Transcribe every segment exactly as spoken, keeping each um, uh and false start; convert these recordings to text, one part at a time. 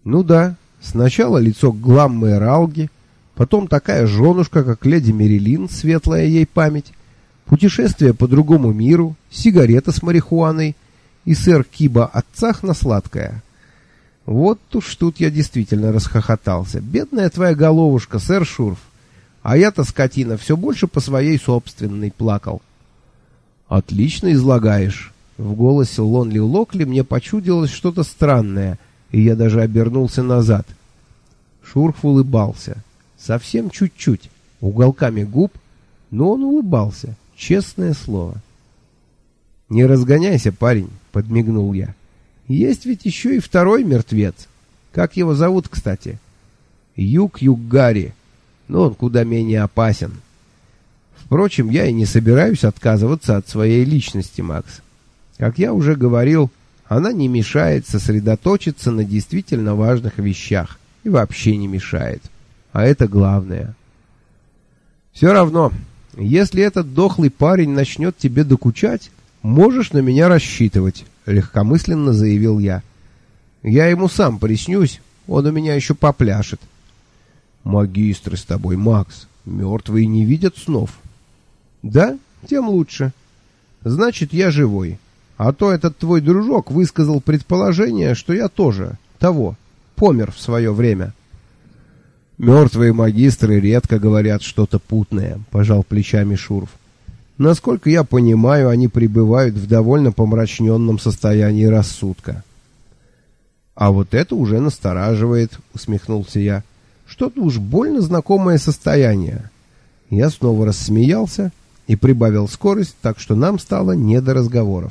Ну да, сначала лицо Гламмы Эралги, потом такая женушка, как леди Мерилин, светлая ей память, путешествие по другому миру, сигарета с марихуаной и сэр Киба отцах на сладкое. Вот уж тут я действительно расхохотался. Бедная твоя головушка, сэр Шурф. А я-то, скотина, все больше по своей собственной плакал. Отлично излагаешь. В голосе Лонли Локли мне почудилось что-то странное, и я даже обернулся назад. Шурф улыбался. Совсем чуть-чуть, уголками губ, но он улыбался, честное слово. «Не разгоняйся, парень», — подмигнул я. «Есть ведь еще и второй мертвец. Как его зовут, кстати?» «Юг-Юг-Гарри. Но он куда менее опасен. Впрочем, я и не собираюсь отказываться от своей личности, Макс. Как я уже говорил, она не мешает сосредоточиться на действительно важных вещах и вообще не мешает. А это главное. Все равно, если этот дохлый парень начнет тебе докучать, можешь на меня рассчитывать», — легкомысленно заявил я. «Я ему сам приснюсь, он у меня еще попляшет». «Магистры с тобой, Макс. Мертвые не видят снов». «Да? Тем лучше. Значит, я живой. А то этот твой дружок высказал предположение, что я тоже, того, помер в свое время». «Мертвые магистры редко говорят что-то путное», — пожал плечами Шурф. «Насколько я понимаю, они пребывают в довольно помрачненном состоянии рассудка». «А вот это уже настораживает», — усмехнулся я. «Что-то уж больно знакомое состояние». Я снова рассмеялся и прибавил скорость, так что нам стало не до разговоров.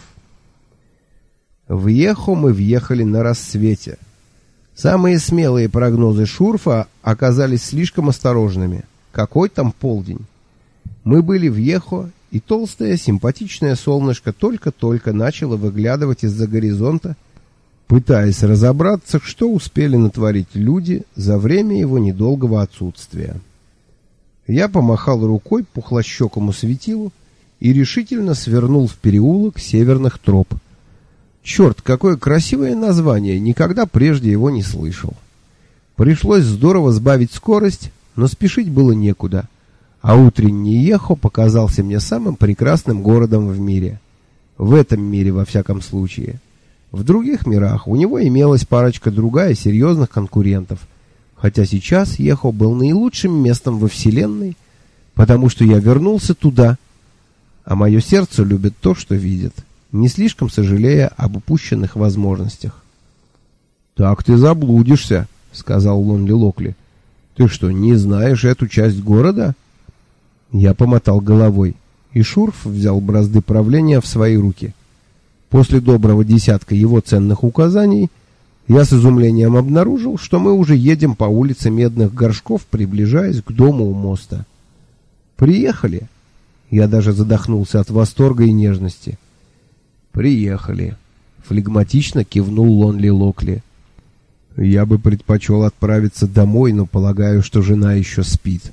В Йехо мы въехали на рассвете. Самые смелые прогнозы Шурфа оказались слишком осторожными. Какой там полдень? Мы были в Йехо, и толстое симпатичное солнышко только-только начало выглядывать из-за горизонта, пытаясь разобраться, что успели натворить люди за время его недолгого отсутствия. Я помахал рукой пухлощекому светилу и решительно свернул в переулок северных троп. Черт, какое красивое название, никогда прежде его не слышал. Пришлось здорово сбавить скорость, но спешить было некуда, а утренний Йехо показался мне самым прекрасным городом в мире. В этом мире, во всяком случае. В других мирах у него имелась парочка другая серьезных конкурентов, хотя сейчас Йехо был наилучшим местом во Вселенной, потому что я вернулся туда, а мое сердце любит то, что видит, не слишком сожалея об упущенных возможностях. «Так ты заблудишься», — сказал Лонли Локли. «Ты что, не знаешь эту часть города?» Я помотал головой, и Шурф взял бразды правления в свои руки. После доброго десятка его ценных указаний я с изумлением обнаружил, что мы уже едем по улице Медных Горшков, приближаясь к дому у моста. «Приехали!» Я даже задохнулся от восторга и нежности. «Приехали!» — флегматично кивнул Лонли Локли. «Я бы предпочел отправиться домой, но полагаю, что жена еще спит.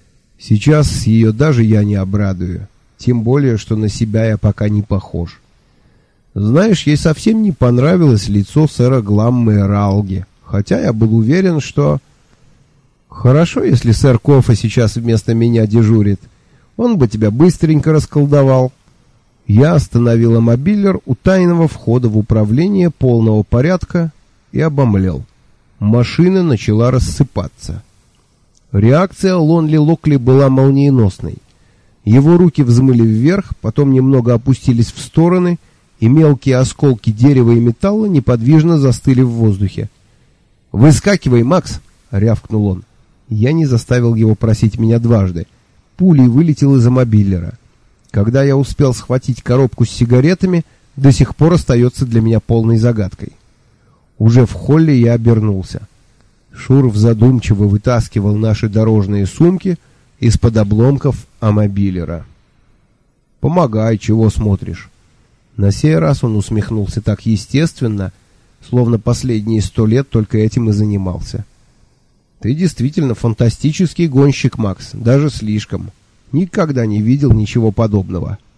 Сейчас ее даже я не обрадую, тем более, что на себя я пока не похож. Знаешь, ей совсем не понравилось лицо сэра Гламмы Эралги, хотя я был уверен, что... Хорошо, если сэр Кофа сейчас вместо меня дежурит. Он бы тебя быстренько расколдовал». Я остановил мобилер у тайного входа в управление полного порядка и обомлел. Машина начала рассыпаться. Реакция Лонли Локли была молниеносной. Его руки взмыли вверх, потом немного опустились в стороны, и мелкие осколки дерева и металла неподвижно застыли в воздухе. «Выскакивай, Макс!» — рявкнул он. Я не заставил его просить меня дважды. Пулей вылетел из мобилера. Когда я успел схватить коробку с сигаретами, до сих пор остается для меня полной загадкой. Уже в холле я обернулся. Шурф задумчиво вытаскивал наши дорожные сумки из-под обломков амобилера. «Помогай, чего смотришь?» На сей раз он усмехнулся так естественно, словно последние сто лет только этим и занимался. «Ты действительно фантастический гонщик, Макс, даже слишком. Никогда не видел ничего подобного».